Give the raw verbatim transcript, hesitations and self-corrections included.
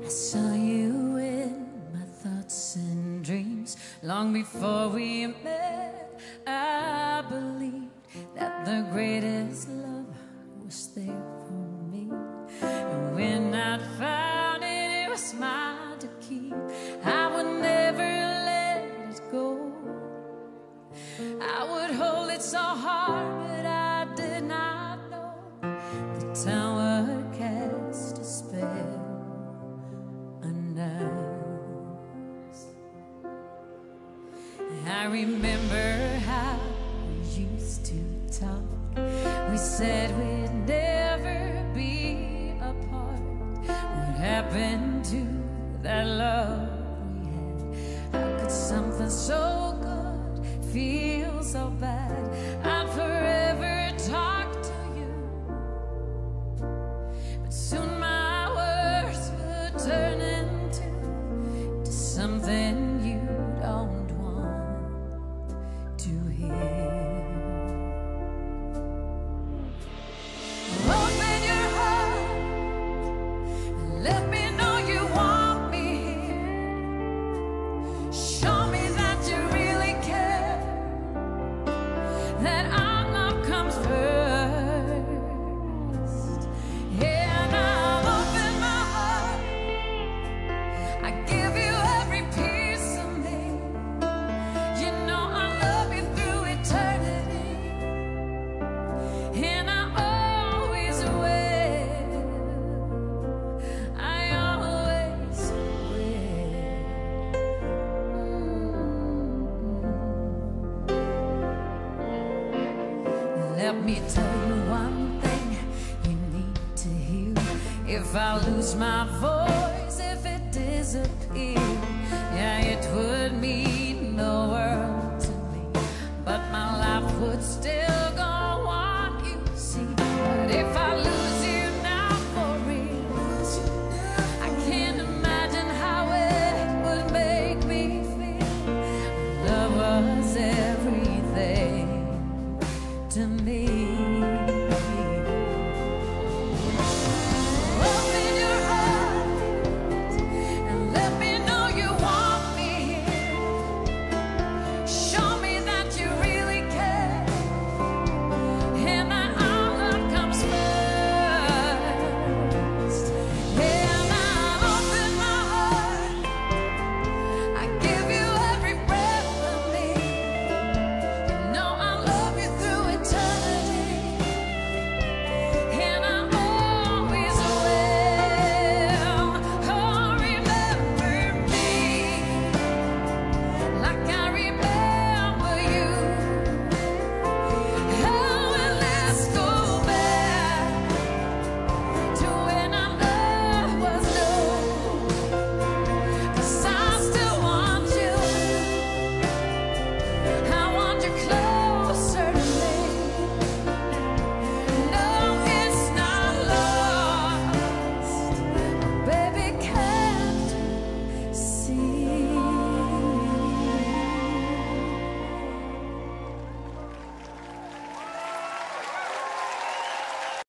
I saw you in my thoughts and dreams. Long before we met, I believed that the greatest love was there for me. And when I found it, it was mine to keep. I would never let it go. I would hold it so hard, but I did not know the time would cast a spell on us. I remember how we used to talk. We said we'd never be apart. What happened to that love we had? How could something so good feel so bad? I'd forever talk to you, but soon my words would turn into to something you don't want to hear. Open your heart and let me know you want me here. Show me that you really care, that our love comes first. Yeah, and I'll open my heart. I give you every piece of me. You know I love you through eternity, and I always will. I always will. Let me tell you one thing you need to hear. If I lose my voice, if it disappear, yeah, it would mean the world to me, but my life would still